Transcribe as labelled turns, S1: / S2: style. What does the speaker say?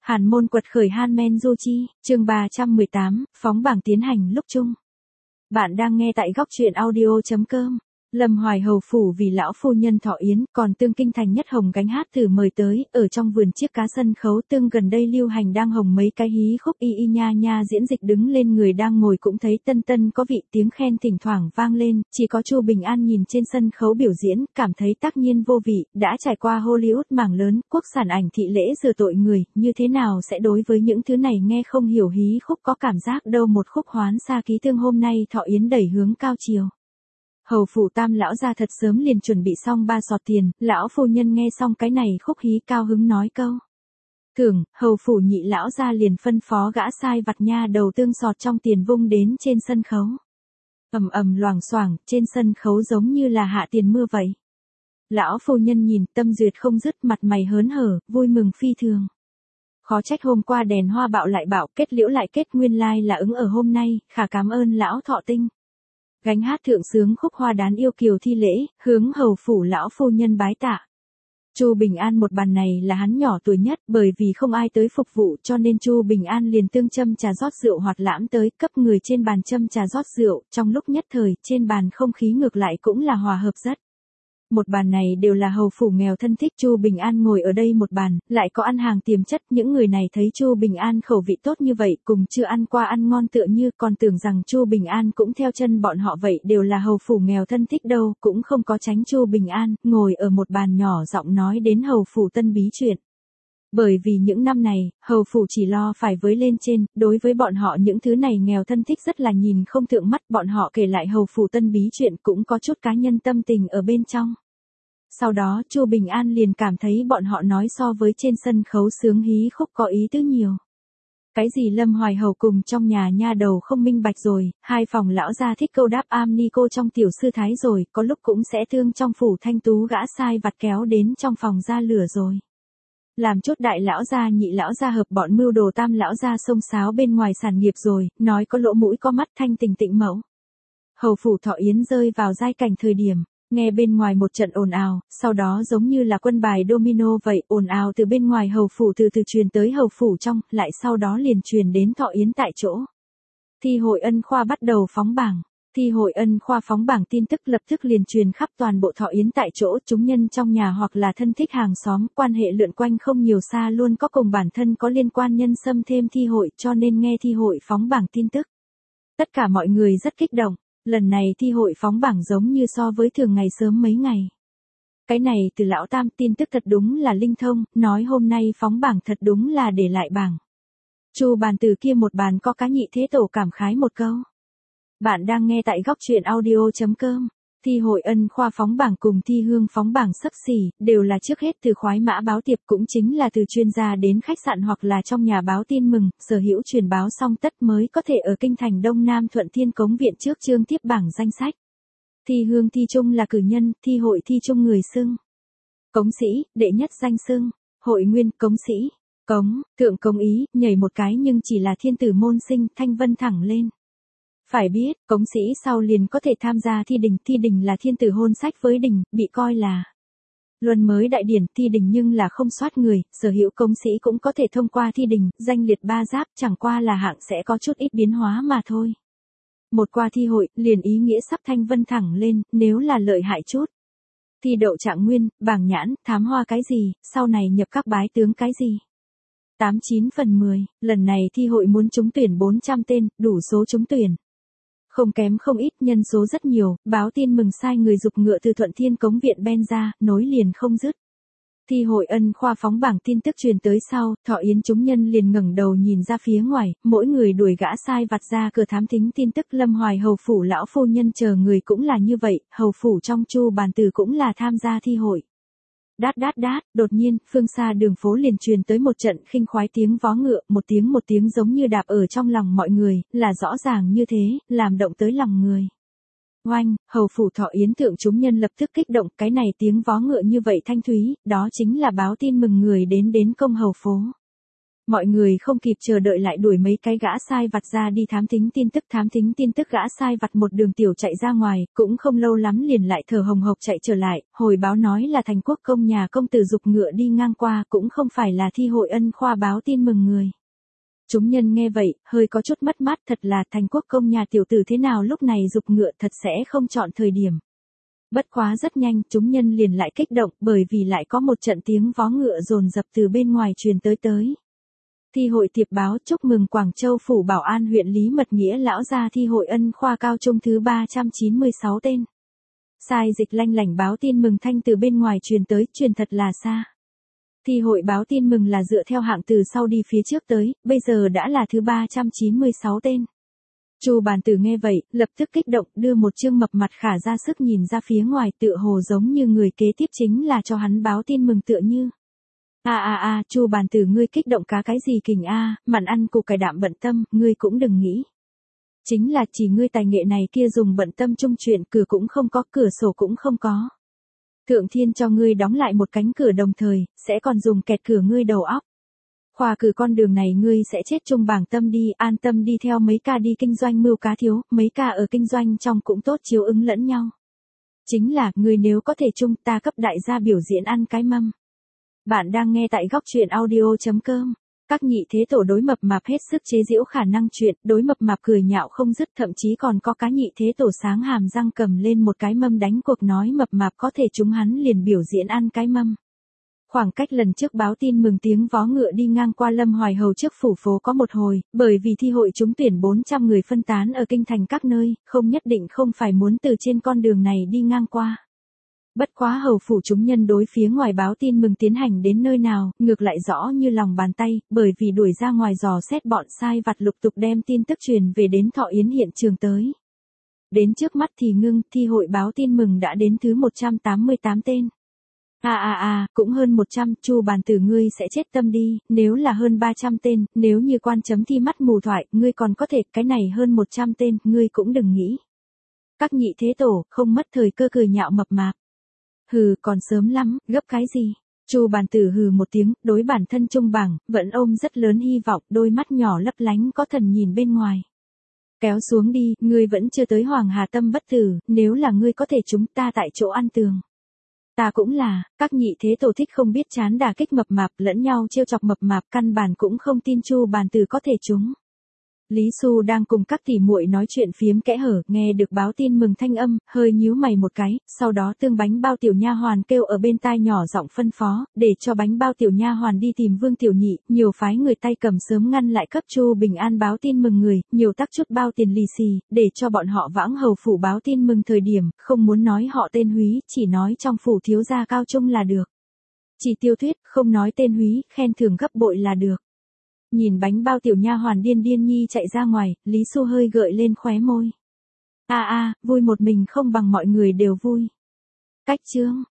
S1: Hàn môn quật khởi Han Du Chi, chương 318, phóng bảng tiến hành lúc chung. Bạn đang nghe tại góc truyện audio.com. Lâm Hoài hầu phủ vì lão phu nhân thọ yến, còn Tương Kinh Thành Nhất Hồng gánh hát thử mời tới, ở trong vườn chiếc cá sân khấu tương gần đây lưu hành đang hồng mấy cái hí khúc y y nha nha diễn dịch đứng lên người đang ngồi cũng thấy tân tân có vị tiếng khen thỉnh thoảng vang lên, chỉ có Chu Bình An nhìn trên sân khấu biểu diễn, cảm thấy tác nhiên vô vị, đã trải qua Hollywood mảng lớn, quốc sản ảnh thị lễ rửa tội người, như thế nào sẽ đối với những thứ này nghe không hiểu hí khúc có cảm giác đâu một khúc hoán xa ký tương hôm nay thọ yến đẩy hướng cao chiều. Hầu phủ Tam lão gia thật sớm liền chuẩn bị xong 3 sọt tiền, lão phu nhân nghe xong cái này khúc hí cao hứng nói câu. Thưởng, hầu phủ Nhị lão gia liền phân phó gã sai vặt nha đầu tương sọt trong tiền vung đến trên sân khấu. Ầm ầm loảng xoảng, trên sân khấu giống như là hạ tiền mưa vậy. Lão phu nhân nhìn, tâm duyệt không dứt, mặt mày hớn hở, vui mừng phi thường. Khó trách hôm qua đèn hoa bạo lại bạo, kết liễu lại kết, nguyên lai là ứng ở hôm nay, khả cảm ơn lão thọ tinh. Gánh hát thượng sướng khúc hoa đán yêu kiều thi lễ, hướng hầu phủ lão phu nhân bái tạ. Chu Bình An một bàn này là hắn nhỏ tuổi nhất, bởi vì không ai tới phục vụ cho nên Chu Bình An liền tương châm trà rót rượu hoạt lãm tới, cấp người trên bàn châm trà rót rượu, trong lúc nhất thời, trên bàn không khí ngược lại cũng là hòa hợp rất. Một bàn này đều là hầu phủ nghèo thân thích, Chu Bình An ngồi ở đây một bàn, lại có ăn hàng tiềm chất, những người này thấy Chu Bình An khẩu vị tốt như vậy, cùng chưa ăn qua ăn ngon tựa như, còn tưởng rằng Chu Bình An cũng theo chân bọn họ vậy, đều là hầu phủ nghèo thân thích đâu, cũng không có tránh Chu Bình An, ngồi ở một bàn nhỏ giọng nói đến hầu phủ tân bí chuyện. Bởi vì những năm này, hầu phủ chỉ lo phải với lên trên, đối với bọn họ những thứ này nghèo thân thích rất là nhìn không thượng mắt, bọn họ kể lại hầu phủ tân bí chuyện cũng có chút cá nhân tâm tình ở bên trong. Sau đó Chu Bình An liền cảm thấy bọn họ nói so với trên sân khấu sướng hí khúc có ý tứ nhiều. Cái gì Lâm Hoài hầu cùng trong nhà nha đầu không minh bạch rồi, hai phòng lão gia thích câu đáp am ni cô trong tiểu sư thái rồi, có lúc cũng sẽ thương trong phủ thanh tú gã sai vặt kéo đến trong phòng ra lửa rồi. Làm chút đại lão gia nhị lão gia hợp bọn mưu đồ tam lão gia xông xáo bên ngoài sản nghiệp rồi, nói có lỗ mũi có mắt thanh tình tịnh mẫu. Hầu phủ thọ yến rơi vào giai cảnh thời điểm. Nghe bên ngoài một trận ồn ào, sau đó giống như là quân bài domino vậy, ồn ào từ bên ngoài hầu phủ từ từ truyền tới hầu phủ trong, lại sau đó liền truyền đến thọ yến tại chỗ. Thi hội ân khoa bắt đầu phóng bảng. Thi hội ân khoa phóng bảng tin tức lập tức liền truyền khắp toàn bộ thọ yến tại chỗ, chúng nhân trong nhà hoặc là thân thích hàng xóm, quan hệ lượn quanh không nhiều xa luôn có cùng bản thân có liên quan nhân xâm thêm thi hội, cho nên nghe thi hội phóng bảng tin tức. Tất cả mọi người rất kích động. Lần này thi hội phóng bảng giống như so với thường ngày sớm mấy ngày. Cái này từ lão tam tin tức thật đúng là linh thông, nói hôm nay phóng bảng thật đúng là để lại bảng. Chu bàn từ kia một bàn có cá nhị thế tổ cảm khái một câu. Bạn đang nghe tại góc truyện audio.com. Thi hội ân khoa phóng bảng cùng thi hương phóng bảng xấp xỉ, đều là trước hết từ khoái mã báo tiệp cũng chính là từ chuyên gia đến khách sạn hoặc là trong nhà báo tin mừng, sở hữu truyền báo xong tất mới có thể ở kinh thành Đông Nam Thuận Thiên Cống Viện trước chương tiếp bảng danh sách. Thi hương thi trung là cử nhân, thi hội thi trung người xưng. Cống sĩ, đệ nhất danh xưng, hội nguyên, cống sĩ, cống, thượng cống ý, nhảy một cái nhưng chỉ là thiên tử môn sinh, thanh vân thẳng lên. Phải biết, cống sĩ sau liền có thể tham gia thi đình là thiên tử hôn sách với đình, bị coi là luân mới đại điển, thi đình nhưng là không soát người, sở hữu cống sĩ cũng có thể thông qua thi đình, danh liệt ba giáp, chẳng qua là hạng sẽ có chút ít biến hóa mà thôi. Một qua thi hội, liền ý nghĩa sắp thanh vân thẳng lên, nếu là lợi hại chút. Thi đậu trạng nguyên, bảng nhãn, thám hoa cái gì, sau này nhập các bái tướng cái gì. 89 phần 10, lần này thi hội muốn trúng tuyển 400 tên, đủ số trúng tuyển. Không kém không ít, nhân số rất nhiều, báo tin mừng sai người dục ngựa từ Thuận Thiên Cống Viện ben ra, nối liền không dứt. Thi hội ân khoa phóng bảng tin tức truyền tới sau, thọ yến chúng nhân liền ngẩng đầu nhìn ra phía ngoài, mỗi người đuổi gã sai vặt ra cửa thám thính tin tức. Lâm Hoài hầu phủ lão phu nhân chờ người cũng là như vậy, hầu phủ trong Chu bàn từ cũng là tham gia thi hội. Đát đát đát, đột nhiên, phương xa đường phố liền truyền tới một trận khinh khoái tiếng vó ngựa, một tiếng giống như đạp ở trong lòng mọi người, là rõ ràng như thế, làm động tới lòng người. Oanh, hầu phủ thọ yến thượng chúng nhân lập tức kích động, cái này tiếng vó ngựa như vậy thanh thúy, đó chính là báo tin mừng người đến công hầu phố. Mọi người không kịp chờ đợi lại đuổi mấy cái gã sai vặt ra đi thám thính tin tức gã sai vặt một đường tiểu chạy ra ngoài, cũng không lâu lắm liền lại thở hồng hộc chạy trở lại, hồi báo nói là thành quốc công nhà công tử giục ngựa đi ngang qua, cũng không phải là thi hội ân khoa báo tin mừng người. Chúng nhân nghe vậy, hơi có chút mất mát, thật là thành quốc công nhà tiểu tử thế nào lúc này giục ngựa thật sẽ không chọn thời điểm. Bất quá rất nhanh, chúng nhân liền lại kích động, bởi vì lại có một trận tiếng vó ngựa dồn dập từ bên ngoài truyền tới. Thi hội thiệp báo chúc mừng Quảng Châu Phủ Bảo An huyện Lý Mật Nghĩa lão gia thi hội ân khoa cao trung thứ 396 tên. Sai dịch lanh lảnh báo tin mừng thanh từ bên ngoài truyền tới, truyền thật là xa. Thi hội báo tin mừng là dựa theo hạng từ sau đi phía trước tới, bây giờ đã là thứ 396 tên. Chu Bàn Tử nghe vậy, lập tức kích động, đưa một chương mập mặt khả ra sức nhìn ra phía ngoài, tựa hồ giống như người kế tiếp chính là cho hắn báo tin mừng tựa như. Chu Bàn Tử ngươi kích động cá cái gì kình mặn ăn củ cải đạm bận tâm, ngươi cũng đừng nghĩ. Chính là chỉ ngươi tài nghệ này kia dùng bận tâm chung chuyện, cửa cũng không có, cửa sổ cũng không có. Thượng thiên cho ngươi đóng lại một cánh cửa đồng thời, sẽ còn dùng kẹt cửa ngươi đầu óc. Khoa cử con đường này ngươi sẽ chết chung bảng tâm đi, an tâm đi theo mấy ca đi kinh doanh mưu cá thiếu, mấy ca ở kinh doanh trong cũng tốt chiếu ứng lẫn nhau. Chính là, ngươi nếu có thể chung ta cấp đại gia biểu diễn ăn cái mâm. Bạn đang nghe tại góc truyện audio.com. Các nhị thế tổ đối mập mạp hết sức chế giễu khả năng chuyện, đối mập mạp cười nhạo không dứt, thậm chí còn có cá nhị thế tổ sáng hàm răng cầm lên một cái mâm đánh cuộc nói mập mạp có thể chúng hắn liền biểu diễn ăn cái mâm. Khoảng cách lần trước báo tin mừng tiếng vó ngựa đi ngang qua Lâm Hoài Hầu trước phủ phố có một hồi, bởi vì thi hội trúng tuyển 400 người phân tán ở kinh thành các nơi, không nhất định không phải muốn từ trên con đường này đi ngang qua. Bất quá hầu phủ chúng nhân đối phía ngoài báo tin mừng tiến hành đến nơi nào, ngược lại rõ như lòng bàn tay, bởi vì đuổi ra ngoài dò xét bọn sai vặt lục tục đem tin tức truyền về đến Thọ Yến hiện trường tới. Đến trước mắt thì ngưng, thi hội báo tin mừng đã đến thứ 188 tên. Cũng hơn 100, Chu Bàn Tử ngươi sẽ chết tâm đi, nếu là hơn 300 tên, nếu như quan chấm thi mắt mù thoại, ngươi còn có thể, cái này hơn 100 tên, ngươi cũng đừng nghĩ. Các nhị thế tổ, không mất thời cơ cười nhạo mập mạp. Hừ, còn sớm lắm, gấp cái gì? Chu Bàn Tử hừ một tiếng, đối bản thân trung bảng, vẫn ôm rất lớn hy vọng, đôi mắt nhỏ lấp lánh có thần nhìn bên ngoài. Kéo xuống đi, ngươi vẫn chưa tới Hoàng Hà Tâm bất tử, nếu là ngươi có thể chúng ta tại chỗ ăn tường. Ta cũng là, các nhị thế tổ thích không biết chán đả kích mập mạp lẫn nhau trêu chọc mập mạp căn bản cũng không tin Chu Bàn Tử có thể trúng. Lý Xu đang cùng các tỷ muội nói chuyện phiếm kẽ hở, nghe được báo tin mừng thanh âm, hơi nhíu mày một cái, sau đó tương bánh bao tiểu nha hoàn kêu ở bên tai nhỏ giọng phân phó, để cho bánh bao tiểu nha hoàn đi tìm Vương Tiểu Nhị, nhiều phái người tay cầm sớm ngăn lại cấp Chu Bình An báo tin mừng người, nhiều tác chút bao tiền lì xì, để cho bọn họ vãng hầu phủ báo tin mừng thời điểm, không muốn nói họ tên Húy, chỉ nói trong phủ thiếu gia cao trung là được. Chỉ tiêu thuyết, không nói tên Húy, khen thưởng gấp bội là được. Nhìn bánh bao tiểu nha hoàn điên nhi chạy ra ngoài, Lý Xu hơi gợi lên khóe môi. Vui một mình không bằng mọi người đều vui. Cách chương.